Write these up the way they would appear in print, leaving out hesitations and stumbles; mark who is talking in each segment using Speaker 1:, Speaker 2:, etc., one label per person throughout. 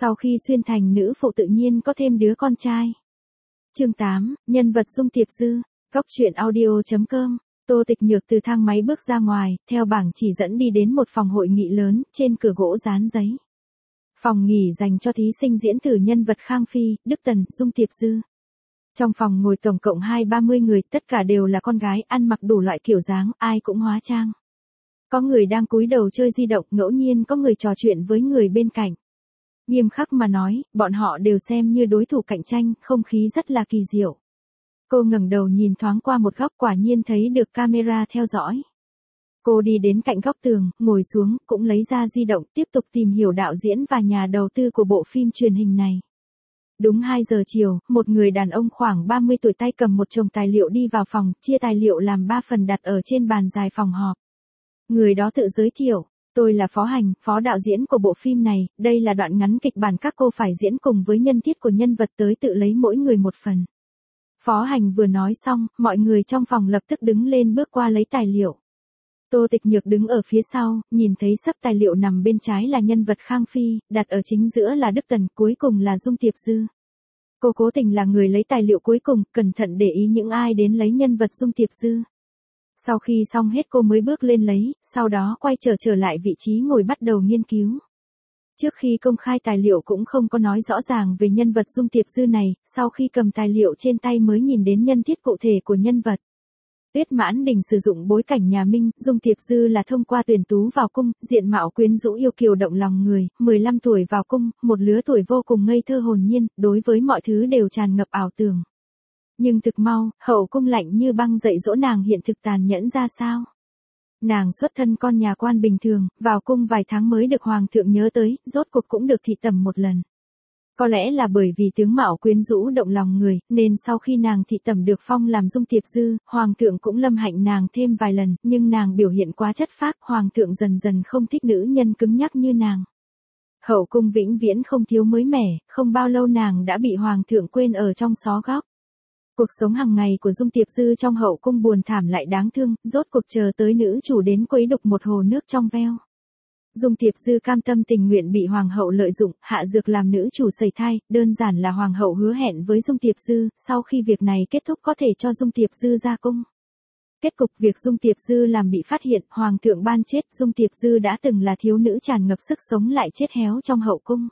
Speaker 1: Sau khi xuyên thành nữ phụ tự nhiên có thêm đứa con trai. Chương 8, nhân vật Dung Tiệp Dư. Góc truyện audio.com. Tô Tịch Nhược từ thang máy bước ra ngoài, theo bảng chỉ dẫn đi đến một phòng hội nghị lớn, trên cửa gỗ dán giấy. Phòng nghỉ dành cho thí sinh diễn thử nhân vật Khang Phi, Đức Tần, Dung Tiệp Dư. Trong phòng ngồi tổng cộng 20-30 người, tất cả đều là con gái, ăn mặc đủ loại kiểu dáng, ai cũng hóa trang. Có người đang cúi đầu chơi di động, ngẫu nhiên có người trò chuyện với người bên cạnh. Nghiêm khắc mà nói, bọn họ đều xem như đối thủ cạnh tranh, không khí rất là kỳ diệu. Cô ngẩng đầu nhìn thoáng qua một góc, quả nhiên thấy được camera theo dõi. Cô đi đến cạnh góc tường, ngồi xuống, cũng lấy ra di động, tiếp tục tìm hiểu đạo diễn và nhà đầu tư của bộ phim truyền hình này. Đúng 2 giờ chiều, một người đàn ông khoảng 30 tuổi tay cầm một chồng tài liệu đi vào phòng, chia tài liệu làm 3 phần đặt ở trên bàn dài phòng họp. Người đó tự giới thiệu, tôi là Phó Hành, phó đạo diễn của bộ phim này, đây là đoạn ngắn kịch bản các cô phải diễn cùng với nhân thiết của nhân vật tới tự lấy mỗi người một phần. Phó Hành vừa nói xong, mọi người trong phòng lập tức đứng lên bước qua lấy tài liệu. Tô Tịch Nhược đứng ở phía sau, nhìn thấy sắp tài liệu nằm bên trái là nhân vật Khang Phi, đặt ở chính giữa là Đức Tần, cuối cùng là Dung Tiệp Dư. Cô cố tình là người lấy tài liệu cuối cùng, cẩn thận để ý những ai đến lấy nhân vật Dung Tiệp Dư. Sau khi xong hết cô mới bước lên lấy, sau đó quay trở lại vị trí ngồi bắt đầu nghiên cứu. Trước khi công khai tài liệu cũng không có nói rõ ràng về nhân vật Dung Tiệp Dư này, sau khi cầm tài liệu trên tay mới nhìn đến nhân thiết cụ thể của nhân vật. Tuyết Mãn Đình sử dụng bối cảnh nhà Minh, Dung Tiệp Dư là thông qua tuyển tú vào cung, diện mạo quyến rũ yêu kiều động lòng người, 15 tuổi vào cung, một lứa tuổi vô cùng ngây thơ hồn nhiên, đối với mọi thứ đều tràn ngập ảo tưởng. Nhưng thực mau, hậu cung lạnh như băng dạy dỗ nàng hiện thực tàn nhẫn ra sao. Nàng xuất thân con nhà quan bình thường, vào cung vài tháng mới được hoàng thượng nhớ tới, rốt cuộc cũng được thị tẩm một lần. Có lẽ là bởi vì tướng mạo quyến rũ động lòng người, nên sau khi nàng thị tẩm được phong làm Dung Tiệp Dư, hoàng thượng cũng lâm hạnh nàng thêm vài lần, nhưng nàng biểu hiện quá chất phác, hoàng thượng dần dần không thích nữ nhân cứng nhắc như nàng. Hậu cung vĩnh viễn không thiếu mới mẻ, không bao lâu nàng đã bị hoàng thượng quên ở trong xó góc. Cuộc sống hàng ngày của Dung Tiệp Dư trong hậu cung buồn thảm lại đáng thương, rốt cuộc chờ tới nữ chủ đến quấy đục một hồ nước trong veo. Dung Tiệp Dư cam tâm tình nguyện bị hoàng hậu lợi dụng, hạ dược làm nữ chủ sẩy thai, đơn giản là hoàng hậu hứa hẹn với Dung Tiệp Dư, sau khi việc này kết thúc có thể cho Dung Tiệp Dư ra cung. Kết cục việc Dung Tiệp Dư làm bị phát hiện, hoàng thượng ban chết, Dung Tiệp Dư đã từng là thiếu nữ tràn ngập sức sống lại chết héo trong hậu cung.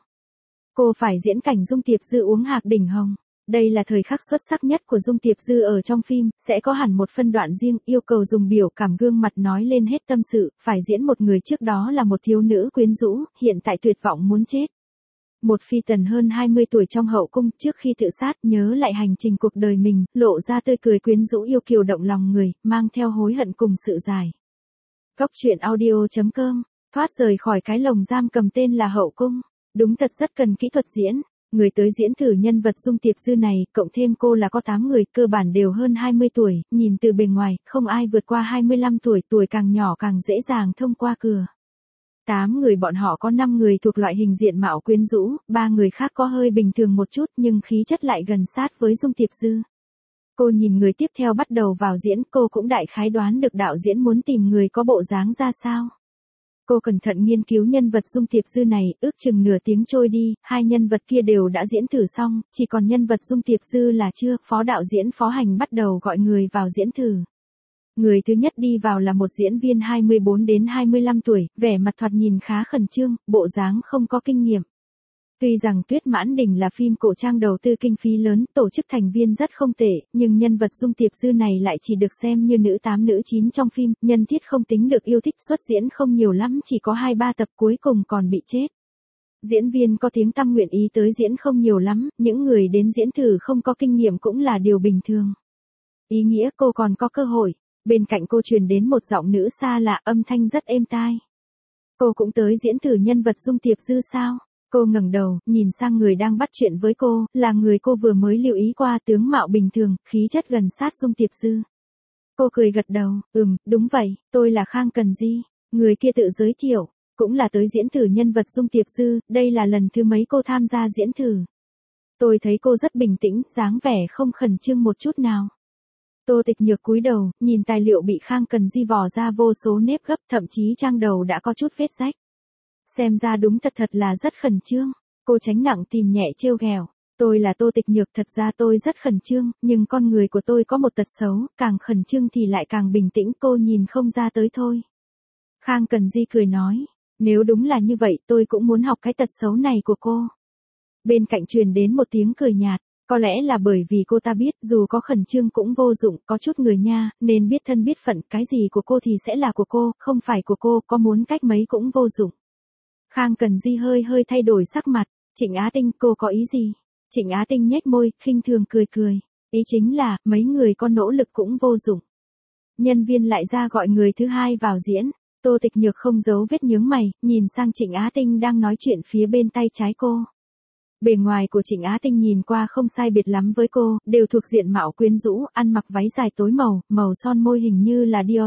Speaker 1: Cô phải diễn cảnh Dung Tiệp Dư uống hạc đỉnh hồng. Đây là thời khắc xuất sắc nhất của Dung Tiệp Dư ở trong phim, sẽ có hẳn một phân đoạn riêng, yêu cầu dùng biểu cảm gương mặt nói lên hết tâm sự, phải diễn một người trước đó là một thiếu nữ quyến rũ, hiện tại tuyệt vọng muốn chết. Một phi tần hơn 20 tuổi trong hậu cung, trước khi tự sát, nhớ lại hành trình cuộc đời mình, lộ ra tươi cười quyến rũ yêu kiều động lòng người, mang theo hối hận cùng sự dài. Góc truyện audio.com, thoát rời khỏi cái lồng giam cầm tên là hậu cung, đúng thật rất cần kỹ thuật diễn. Người tới diễn thử nhân vật Dung Tiệp Dư này, cộng thêm cô là có 8 người, cơ bản đều hơn 20 tuổi, nhìn từ bề ngoài, không ai vượt qua 25 tuổi, tuổi càng nhỏ càng dễ dàng thông qua cửa. 8 người bọn họ có 5 người thuộc loại hình diện mạo quyến rũ, 3 người khác có hơi bình thường một chút nhưng khí chất lại gần sát với Dung Tiệp Dư. Cô nhìn người tiếp theo bắt đầu vào diễn, cô cũng đại khái đoán được đạo diễn muốn tìm người có bộ dáng ra sao. Cô cẩn thận nghiên cứu nhân vật Dung Tiệp Dư này, ước chừng nửa tiếng trôi đi, 2 nhân vật kia đều đã diễn thử xong, chỉ còn nhân vật Dung Tiệp Dư là chưa, phó đạo diễn Phó Hành bắt đầu gọi người vào diễn thử. Người thứ nhất đi vào là một diễn viên 24 đến 25 tuổi, vẻ mặt thoạt nhìn khá khẩn trương, bộ dáng không có kinh nghiệm. Tuy rằng Tuyết Mãn Đình là phim cổ trang đầu tư kinh phí lớn, tổ chức thành viên rất không tệ, nhưng nhân vật Dung Tiệp Dư này lại chỉ được xem như nữ 8 nữ 9 trong phim, nhân thiết không tính được yêu thích, xuất diễn không nhiều lắm, chỉ có 2-3 tập cuối cùng còn bị chết. Diễn viên có tiếng tăm nguyện ý tới diễn không nhiều lắm, những người đến diễn thử không có kinh nghiệm cũng là điều bình thường. Ý nghĩa cô còn có cơ hội, bên cạnh cô truyền đến một giọng nữ xa lạ, âm thanh rất êm tai. Cô cũng tới diễn thử nhân vật Dung Tiệp Dư sao? Cô ngẩng đầu, nhìn sang người đang bắt chuyện với cô, là người cô vừa mới lưu ý qua, tướng mạo bình thường, khí chất gần sát Dung Tiệp Dư. Cô cười gật đầu, đúng vậy, tôi là Khang Cần Di. Người kia tự giới thiệu, cũng là tới diễn thử nhân vật Dung Tiệp Dư, đây là lần thứ mấy cô tham gia diễn thử. Tôi thấy cô rất bình tĩnh, dáng vẻ không khẩn trương một chút nào. Tô Tịch Nhược cúi đầu, nhìn tài liệu bị Khang Cần Di vò ra vô số nếp gấp, thậm chí trang đầu đã có chút vết rách. Xem ra đúng thật là rất khẩn trương. Cô tránh nặng tìm nhẹ trêu ghẹo. Tôi là Tô Tịch Nhược, thật ra tôi rất khẩn trương, nhưng con người của tôi có một tật xấu, càng khẩn trương thì lại càng bình tĩnh, cô nhìn không ra tới thôi. Khang Cần Di cười nói, nếu đúng là như vậy tôi cũng muốn học cái tật xấu này của cô. Bên cạnh truyền đến một tiếng cười nhạt, có lẽ là bởi vì cô ta biết dù có khẩn trương cũng vô dụng, có chút người nha, nên biết thân biết phận, cái gì của cô thì sẽ là của cô, không phải của cô, có muốn cách mấy cũng vô dụng. Khang Cần Di hơi thay đổi sắc mặt, Trịnh Á Tinh, cô có ý gì? Trịnh Á Tinh nhếch môi, khinh thường cười. Ý chính là, mấy người có nỗ lực cũng vô dụng. Nhân viên lại ra gọi người thứ hai vào diễn. Tô Tịch Nhược không giấu vết nhướng mày, nhìn sang Trịnh Á Tinh đang nói chuyện phía bên tay trái cô. Bề ngoài của Trịnh Á Tinh nhìn qua không sai biệt lắm với cô, đều thuộc diện mạo quyến rũ, ăn mặc váy dài tối màu son môi hình như là Dior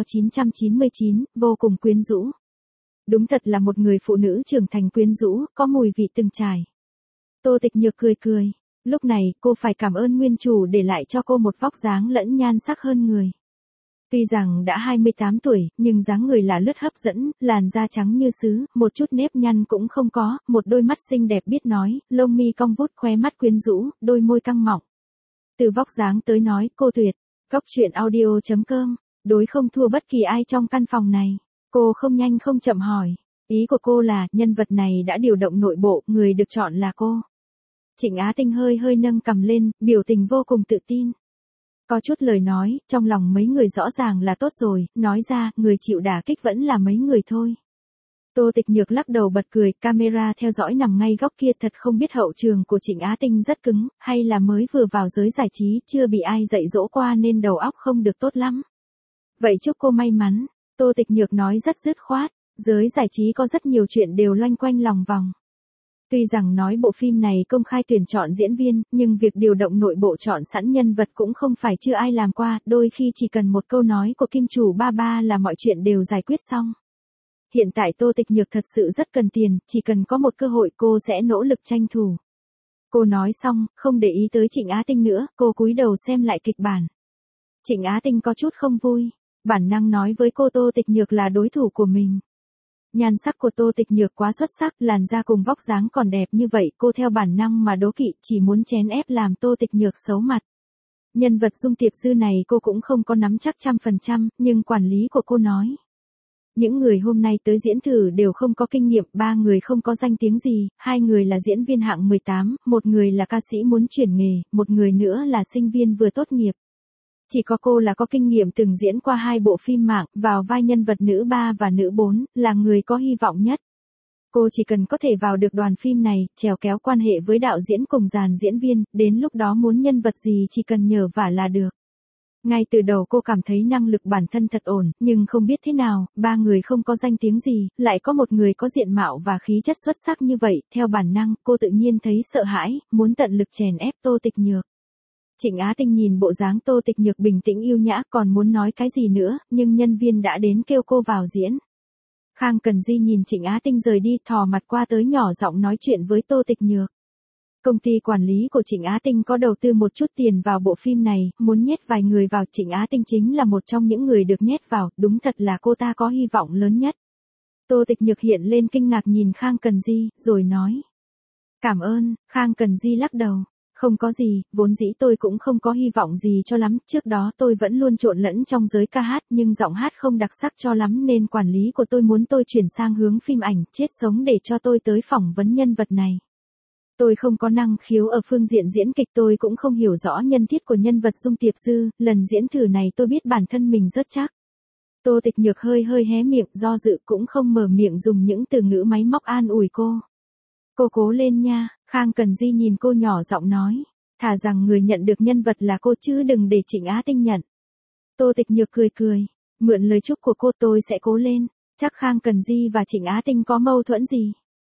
Speaker 1: 999, vô cùng quyến rũ. Đúng thật là một người phụ nữ trưởng thành quyến rũ, có mùi vị từng trải. Tô Tịch Nhược cười. Lúc này, cô phải cảm ơn nguyên chủ để lại cho cô một vóc dáng lẫn nhan sắc hơn người. Tuy rằng đã 28 tuổi, nhưng dáng người là lướt hấp dẫn, làn da trắng như sứ, một chút nếp nhăn cũng không có, một đôi mắt xinh đẹp biết nói, lông mi cong vút, khóe mắt quyến rũ, đôi môi căng mọng. Từ vóc dáng tới nói, cô tuyệt. Góc truyện audio.com, đối không thua bất kỳ ai trong căn phòng này. Cô không nhanh không chậm hỏi. Ý của cô là, nhân vật này đã điều động nội bộ, người được chọn là cô. Trịnh Á Tinh hơi nâng cằm lên, biểu tình vô cùng tự tin. Có chút lời nói, trong lòng mấy người rõ ràng là tốt rồi, nói ra, người chịu đả kích vẫn là mấy người thôi. Tô Tịch Nhược lắc đầu bật cười, camera theo dõi nằm ngay góc kia, thật không biết hậu trường của Trịnh Á Tinh rất cứng, hay là mới vừa vào giới giải trí, chưa bị ai dạy dỗ qua nên đầu óc không được tốt lắm. Vậy chúc cô may mắn, Tô Tịch Nhược nói rất dứt khoát, giới giải trí có rất nhiều chuyện đều loanh quanh lòng vòng. Tuy rằng nói bộ phim này công khai tuyển chọn diễn viên, nhưng việc điều động nội bộ chọn sẵn nhân vật cũng không phải chưa ai làm qua, đôi khi chỉ cần một câu nói của kim chủ ba là mọi chuyện đều giải quyết xong. Hiện tại Tô Tịch Nhược thật sự rất cần tiền, chỉ cần có một cơ hội cô sẽ nỗ lực tranh thủ. Cô nói xong, không để ý tới Trịnh Á Tinh nữa, cô cúi đầu xem lại kịch bản. Trịnh Á Tinh có chút không vui, bản năng nói với cô Tô Tịch Nhược là đối thủ của mình. Nhan sắc của Tô Tịch Nhược quá xuất sắc, làn da cùng vóc dáng còn đẹp như vậy, cô theo bản năng mà đố kỵ, chỉ muốn chèn ép làm Tô Tịch Nhược xấu mặt. Nhân vật Dung Tiệp Dư này cô cũng không có nắm chắc 100%, nhưng quản lý của cô nói. Những người hôm nay tới diễn thử đều không có kinh nghiệm, 3 người không có danh tiếng gì, 2 người là diễn viên hạng 18, 1 người là ca sĩ muốn chuyển nghề, 1 người nữa là sinh viên vừa tốt nghiệp. Chỉ có cô là có kinh nghiệm từng diễn qua 2 bộ phim mạng, vào vai nhân vật nữ 3 và nữ 4, là người có hy vọng nhất. Cô chỉ cần có thể vào được đoàn phim này, chèo kéo quan hệ với đạo diễn cùng dàn diễn viên, đến lúc đó muốn nhân vật gì chỉ cần nhờ vả là được. Ngay từ đầu cô cảm thấy năng lực bản thân thật ổn, nhưng không biết thế nào, 3 người không có danh tiếng gì, lại có một người có diện mạo và khí chất xuất sắc như vậy, theo bản năng, cô tự nhiên thấy sợ hãi, muốn tận lực chèn ép Tô Tịch Nhược. Trịnh Á Tinh nhìn bộ dáng Tô Tịch Nhược bình tĩnh yêu nhã còn muốn nói cái gì nữa, nhưng nhân viên đã đến kêu cô vào diễn. Khang Cần Di nhìn Trịnh Á Tinh rời đi, thò mặt qua tới nhỏ giọng nói chuyện với Tô Tịch Nhược. Công ty quản lý của Trịnh Á Tinh có đầu tư một chút tiền vào bộ phim này, muốn nhét vài người vào, Trịnh Á Tinh chính là một trong những người được nhét vào, đúng thật là cô ta có hy vọng lớn nhất. Tô Tịch Nhược hiện lên kinh ngạc nhìn Khang Cần Di, rồi nói. Cảm ơn, Khang Cần Di lắc đầu. Không có gì, vốn dĩ tôi cũng không có hy vọng gì cho lắm, trước đó tôi vẫn luôn trộn lẫn trong giới ca hát nhưng giọng hát không đặc sắc cho lắm nên quản lý của tôi muốn tôi chuyển sang hướng phim ảnh, chết sống để cho tôi tới phỏng vấn nhân vật này. Tôi không có năng khiếu ở phương diện diễn kịch, tôi cũng không hiểu rõ nhân thiết của nhân vật Dung Tiệp Dư, lần diễn thử này tôi biết bản thân mình rất chắc. Tô Tịch Nhược hơi hé miệng, do dự cũng không mở miệng dùng những từ ngữ máy móc an ủi cô. Cô cố lên nha, Khang Cần Di nhìn cô nhỏ giọng nói, thà rằng người nhận được nhân vật là cô chứ đừng để Trịnh Á Tinh nhận. Tô Tịch Nhược cười, mượn lời chúc của cô tôi sẽ cố lên, chắc Khang Cần Di và Trịnh Á Tinh có mâu thuẫn gì.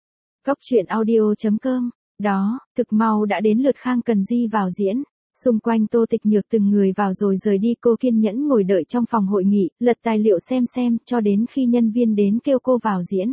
Speaker 1: Góc truyện audio.com, đó, thực mau đã đến lượt Khang Cần Di vào diễn. Xung quanh Tô Tịch Nhược từng người vào rồi rời đi, cô kiên nhẫn ngồi đợi trong phòng hội nghị, lật tài liệu xem, cho đến khi nhân viên đến kêu cô vào diễn.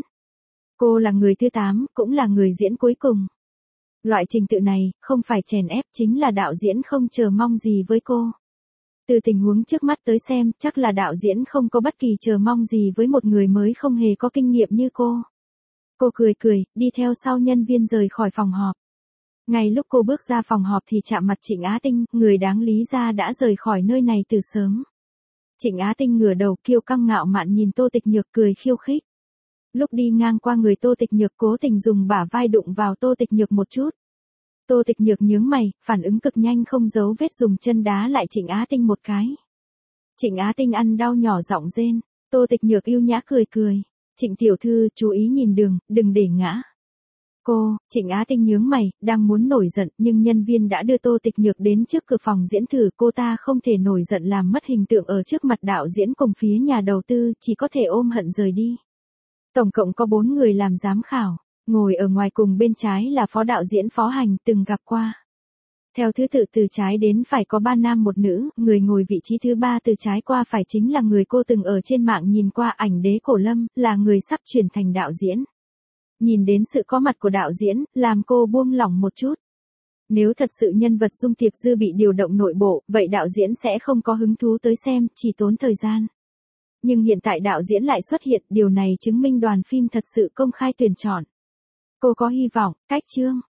Speaker 1: Cô là người thứ 8, cũng là người diễn cuối cùng. Loại trình tự này, không phải chèn ép, chính là đạo diễn không chờ mong gì với cô. Từ tình huống trước mắt tới xem, chắc là đạo diễn không có bất kỳ chờ mong gì với một người mới không hề có kinh nghiệm như cô. Cô cười cười, đi theo sau nhân viên rời khỏi phòng họp. Ngay lúc cô bước ra phòng họp thì chạm mặt Trịnh Á Tinh, người đáng lý ra đã rời khỏi nơi này từ sớm. Trịnh Á Tinh ngửa đầu kiêu căng ngạo mạn nhìn Tô Tịch Nhược cười khiêu khích. Lúc đi ngang qua người Tô Tịch Nhược cố tình dùng bả vai đụng vào Tô Tịch Nhược một chút. Tô Tịch Nhược nhướng mày, phản ứng cực nhanh không giấu vết dùng chân đá lại Trịnh Á Tinh một cái. Trịnh Á Tinh ăn đau nhỏ giọng rên, Tô Tịch Nhược yêu nhã cười cười. Trịnh tiểu thư, chú ý nhìn đường, đừng để ngã. Cô, Trịnh Á Tinh nhướng mày, đang muốn nổi giận nhưng nhân viên đã đưa Tô Tịch Nhược đến trước cửa phòng diễn thử, cô ta không thể nổi giận làm mất hình tượng ở trước mặt đạo diễn cùng phía nhà đầu tư, chỉ có thể ôm hận rời đi. Tổng cộng có 4 người làm giám khảo, ngồi ở ngoài cùng bên trái là phó đạo diễn Phó Hành từng gặp qua. Theo thứ tự từ trái đến phải có 3 nam một nữ, người ngồi vị trí thứ 3 từ trái qua phải chính là người cô từng ở trên mạng nhìn qua ảnh Đế Cổ Lâm, là người sắp chuyển thành đạo diễn. Nhìn đến sự có mặt của đạo diễn, làm cô buông lỏng một chút. Nếu thật sự nhân vật Dung Tiệp Dư bị điều động nội bộ, vậy đạo diễn sẽ không có hứng thú tới xem, chỉ tốn thời gian. Nhưng hiện tại đạo diễn lại xuất hiện, điều này chứng minh đoàn phim thật sự công khai tuyển chọn. Cô có hy vọng, cách chương.